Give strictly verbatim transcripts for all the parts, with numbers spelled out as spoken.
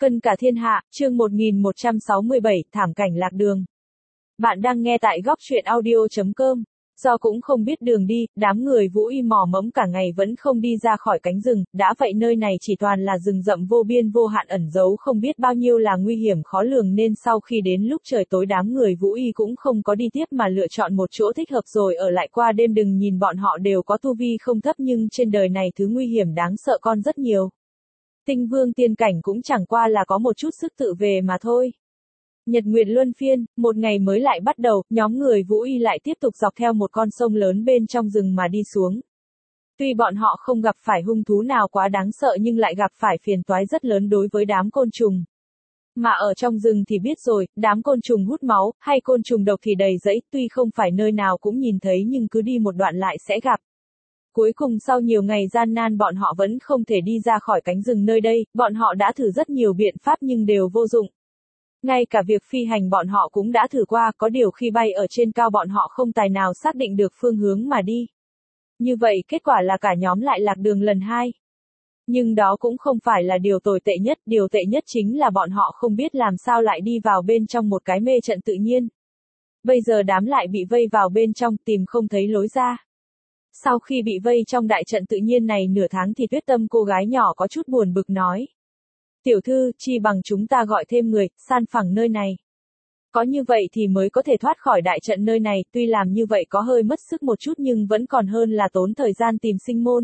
Cân cả thiên hạ, chương một nghìn một trăm sáu mươi bảy, thảm cảnh lạc đường. Bạn đang nghe tại góc truyện audio chấm com. Do cũng không biết đường đi, đám người Vũ Y mò mẫm cả ngày vẫn không đi ra khỏi cánh rừng, đã vậy nơi này chỉ toàn là rừng rậm vô biên vô hạn ẩn giấu không biết bao nhiêu là nguy hiểm khó lường nên sau khi đến lúc trời tối đám người Vũ Y cũng không có đi tiếp mà lựa chọn một chỗ thích hợp rồi ở lại qua đêm. Đừng nhìn bọn họ đều có tu vi không thấp nhưng trên đời này thứ nguy hiểm đáng sợ con rất nhiều. Tinh vương tiên cảnh cũng chẳng qua là có một chút sức tự về mà thôi. Nhật nguyệt luân phiên, một ngày mới lại bắt đầu, nhóm người Vũ Y lại tiếp tục dọc theo một con sông lớn bên trong rừng mà đi xuống. Tuy bọn họ không gặp phải hung thú nào quá đáng sợ nhưng lại gặp phải phiền toái rất lớn đối với đám côn trùng. Mà ở trong rừng thì biết rồi, đám côn trùng hút máu, hay côn trùng độc thì đầy rẫy, tuy không phải nơi nào cũng nhìn thấy nhưng cứ đi một đoạn lại sẽ gặp. Cuối cùng sau nhiều ngày gian nan bọn họ vẫn không thể đi ra khỏi cánh rừng nơi đây, bọn họ đã thử rất nhiều biện pháp nhưng đều vô dụng. Ngay cả việc phi hành bọn họ cũng đã thử qua, có điều khi bay ở trên cao bọn họ không tài nào xác định được phương hướng mà đi. Như vậy kết quả là cả nhóm lại lạc đường lần hai. Nhưng đó cũng không phải là điều tồi tệ nhất, điều tệ nhất chính là bọn họ không biết làm sao lại đi vào bên trong một cái mê trận tự nhiên. Bây giờ đám lại bị vây vào bên trong tìm không thấy lối ra. Sau khi bị vây trong đại trận tự nhiên này nửa tháng thì Tuyết Tâm cô gái nhỏ có chút buồn bực nói. Tiểu thư, chi bằng chúng ta gọi thêm người, san phẳng nơi này. Có như vậy thì mới có thể thoát khỏi đại trận nơi này, tuy làm như vậy có hơi mất sức một chút nhưng vẫn còn hơn là tốn thời gian tìm sinh môn.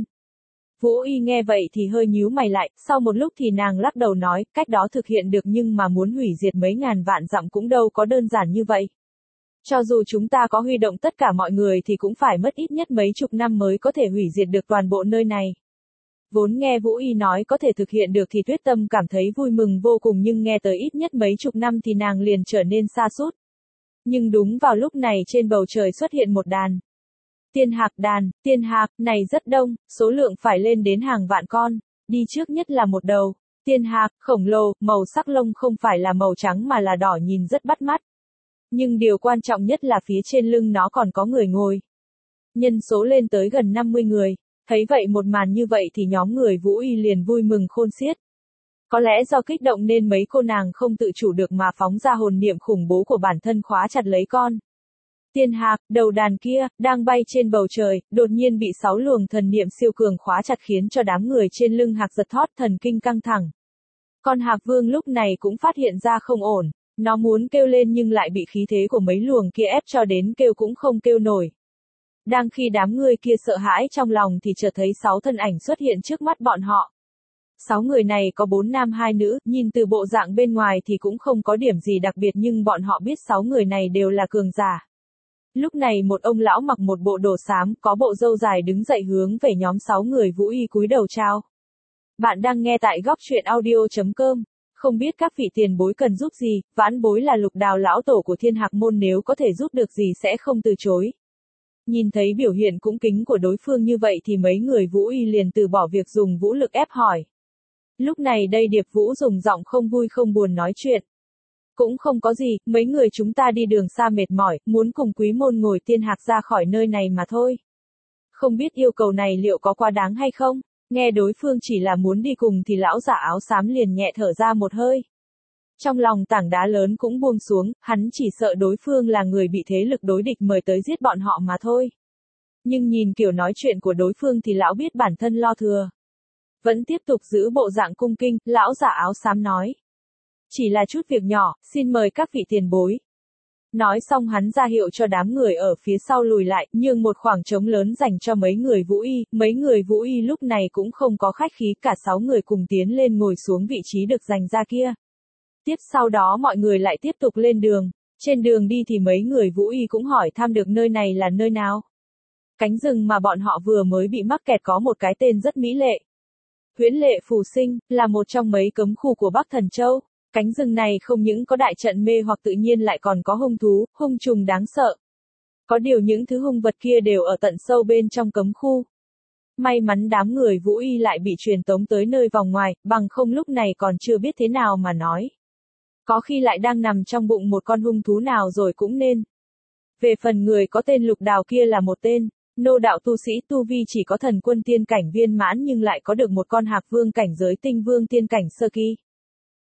Vũ Y nghe vậy thì hơi nhíu mày lại, sau một lúc thì nàng lắc đầu nói, cách đó thực hiện được nhưng mà muốn hủy diệt mấy ngàn vạn dặm cũng đâu có đơn giản như vậy. Cho dù chúng ta có huy động tất cả mọi người thì cũng phải mất ít nhất mấy chục năm mới có thể hủy diệt được toàn bộ nơi này. Vốn nghe Vũ Y nói có thể thực hiện được thì Tuyết Tâm cảm thấy vui mừng vô cùng nhưng nghe tới ít nhất mấy chục năm thì nàng liền trở nên sa sút. Nhưng đúng vào lúc này trên bầu trời xuất hiện một đàn. Tiên hạc đàn, tiên hạc, này rất đông, số lượng phải lên đến hàng vạn con. Đi trước nhất là một đầu. Tiên hạc, khổng lồ, màu sắc lông không phải là màu trắng mà là đỏ nhìn rất bắt mắt. Nhưng điều quan trọng nhất là phía trên lưng nó còn có người ngồi. Nhân số lên tới gần năm mươi người. Thấy vậy một màn như vậy thì nhóm người Vũ Y liền vui mừng khôn xiết. Có lẽ do kích động nên mấy cô nàng không tự chủ được mà phóng ra hồn niệm khủng bố của bản thân khóa chặt lấy con. Tiên hạc, đầu đàn kia, đang bay trên bầu trời, đột nhiên bị sáu luồng thần niệm siêu cường khóa chặt khiến cho đám người trên lưng hạc giật thót thần kinh căng thẳng. Con hạc vương lúc này cũng phát hiện ra không ổn. Nó muốn kêu lên nhưng lại bị khí thế của mấy luồng kia ép cho đến kêu cũng không kêu nổi. Đang khi đám người kia sợ hãi trong lòng thì chợt thấy sáu thân ảnh xuất hiện trước mắt bọn họ. Sáu người này có bốn nam hai nữ, nhìn từ bộ dạng bên ngoài thì cũng không có điểm gì đặc biệt nhưng bọn họ biết sáu người này đều là cường giả. Lúc này một ông lão mặc một bộ đồ xám, có bộ râu dài đứng dậy hướng về nhóm sáu người Vũ Y cúi đầu chào. Bạn đang nghe tại góc truyện audio chấm com. Không biết các vị tiền bối cần giúp gì, vãn bối là Lục Đào lão tổ của Thiên Hạc môn, nếu có thể giúp được gì sẽ không từ chối. Nhìn thấy biểu hiện cung kính của đối phương như vậy thì mấy người Vũ Y liền từ bỏ việc dùng vũ lực ép hỏi. Lúc này đây Điệp Vũ dùng giọng không vui không buồn nói chuyện. Cũng không có gì, mấy người chúng ta đi đường xa mệt mỏi, muốn cùng quý môn ngồi Tiên Hạc ra khỏi nơi này mà thôi. Không biết yêu cầu này liệu có quá đáng hay không? Nghe đối phương chỉ là muốn đi cùng thì lão giả áo xám liền nhẹ thở ra một hơi. Trong lòng tảng đá lớn cũng buông xuống, hắn chỉ sợ đối phương là người bị thế lực đối địch mời tới giết bọn họ mà thôi. Nhưng nhìn kiểu nói chuyện của đối phương thì lão biết bản thân lo thừa. Vẫn tiếp tục giữ bộ dạng cung kinh, lão giả áo xám nói. Chỉ là chút việc nhỏ, xin mời các vị tiền bối. Nói xong hắn ra hiệu cho đám người ở phía sau lùi lại, nhường một khoảng trống lớn dành cho mấy người Vũ Y. Mấy người Vũ Y lúc này cũng không có khách khí, cả sáu người cùng tiến lên ngồi xuống vị trí được dành ra kia. Tiếp sau đó mọi người lại tiếp tục lên đường. Trên đường đi thì mấy người Vũ Y cũng hỏi thăm được nơi này là nơi nào. Cánh rừng mà bọn họ vừa mới bị mắc kẹt có một cái tên rất mỹ lệ. Huyễn Lệ Phù Sinh, là một trong mấy cấm khu của Bắc Thần Châu. Cánh rừng này không những có đại trận mê hoặc tự nhiên lại còn có hung thú, hung trùng đáng sợ. Có điều những thứ hung vật kia đều ở tận sâu bên trong cấm khu. May mắn đám người Vũ Y lại bị truyền tống tới nơi vòng ngoài, bằng không lúc này còn chưa biết thế nào mà nói. Có khi lại đang nằm trong bụng một con hung thú nào rồi cũng nên. Về phần người có tên Lục Đào kia là một tên nô đạo tu sĩ tu vi chỉ có thần quân tiên cảnh viên mãn nhưng lại có được một con hạc vương cảnh giới tinh vương tiên cảnh sơ kỳ.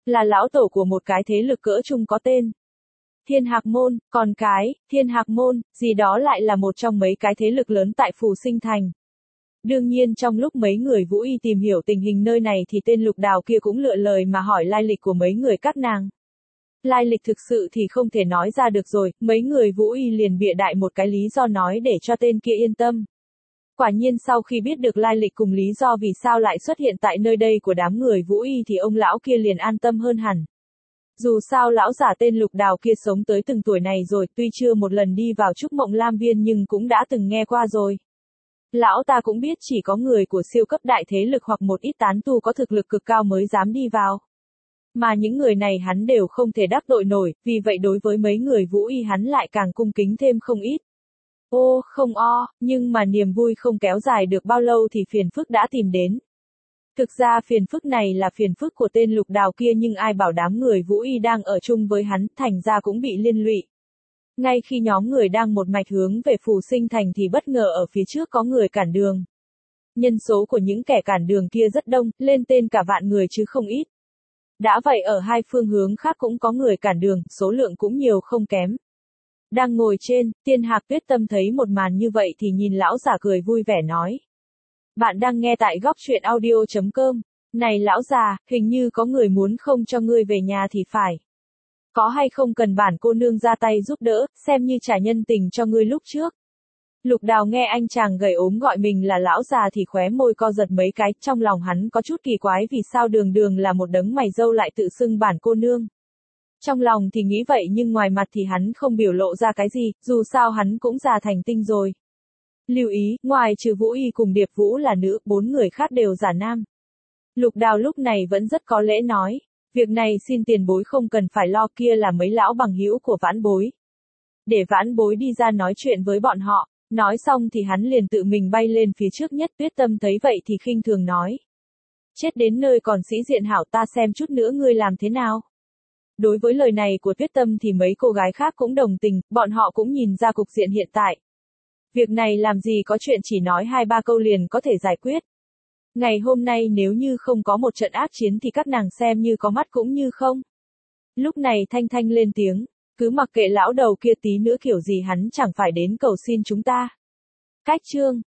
là lão tổ của một cái thế lực cỡ trung có tên Thiên Hạc Môn, còn cái Thiên Hạc Môn, gì đó lại là một trong mấy cái thế lực lớn tại Phù Sinh Thành. Đương nhiên trong lúc mấy người Vũ Y tìm hiểu tình hình nơi này thì tên Lục Đào kia cũng lựa lời mà hỏi lai lịch của mấy người các nàng. Lai lịch thực sự thì không thể nói ra được rồi, mấy người Vũ Y liền bịa đại một cái lý do nói để cho tên kia yên tâm. Quả nhiên sau khi biết được lai lịch cùng lý do vì sao lại xuất hiện tại nơi đây của đám người Vũ Y thì ông lão kia liền an tâm hơn hẳn. Dù sao lão giả tên Lục Đào kia sống tới từng tuổi này rồi, tuy chưa một lần đi vào Trúc Mộng Lam Viên nhưng cũng đã từng nghe qua rồi. Lão ta cũng biết chỉ có người của siêu cấp đại thế lực hoặc một ít tán tu có thực lực cực cao mới dám đi vào. Mà những người này hắn đều không thể đắc tội nổi, vì vậy đối với mấy người Vũ Y hắn lại càng cung kính thêm không ít. Ô, không o, nhưng mà niềm vui không kéo dài được bao lâu thì phiền phức đã tìm đến. Thực ra phiền phức này là phiền phức của tên Lục Đào kia nhưng ai bảo đám người Vũ Y đang ở chung với hắn, thành ra cũng bị liên lụy. Ngay khi nhóm người đang một mạch hướng về Phù Sinh Thành thì bất ngờ ở phía trước có người cản đường. Nhân số của những kẻ cản đường kia rất đông, lên tên cả vạn người chứ không ít. Đã vậy ở hai phương hướng khác cũng có người cản đường, số lượng cũng nhiều không kém. Đang ngồi trên, Tiên Hạc Tuyết Tâm thấy một màn như vậy thì nhìn lão già cười vui vẻ nói. Bạn đang nghe tại góc truyện audio chấm com. Này lão già, hình như có người muốn không cho ngươi về nhà thì phải. Có hay không cần bản cô nương ra tay giúp đỡ, xem như trả nhân tình cho ngươi lúc trước. Lục Đào nghe anh chàng gầy ốm gọi mình là lão già thì khóe môi co giật mấy cái, trong lòng hắn có chút kỳ quái vì sao đường đường là một đấng mày râu lại tự xưng bản cô nương. Trong lòng thì nghĩ vậy nhưng ngoài mặt thì hắn không biểu lộ ra cái gì, dù sao hắn cũng già thành tinh rồi. Lưu ý, ngoài trừ Vũ Y cùng Điệp Vũ là nữ, bốn người khác đều giả nam. Lục Đào lúc này vẫn rất có lễ nói. Việc này xin tiền bối không cần phải lo, kia là mấy lão bằng hữu của vãn bối. Để vãn bối đi ra nói chuyện với bọn họ. Nói xong thì hắn liền tự mình bay lên phía trước nhất. Tuyết Tâm thấy vậy thì khinh thường nói. Chết đến nơi còn sĩ diện hảo, ta xem chút nữa ngươi làm thế nào. Đối với lời này của Tuyết Tâm thì mấy cô gái khác cũng đồng tình, bọn họ cũng nhìn ra cục diện hiện tại. Việc này làm gì có chuyện chỉ nói hai ba câu liền có thể giải quyết. Ngày hôm nay nếu như không có một trận ác chiến thì các nàng xem như có mắt cũng như không. Lúc này Thanh Thanh lên tiếng, cứ mặc kệ lão đầu kia tí nữa kiểu gì hắn chẳng phải đến cầu xin chúng ta. Cách chương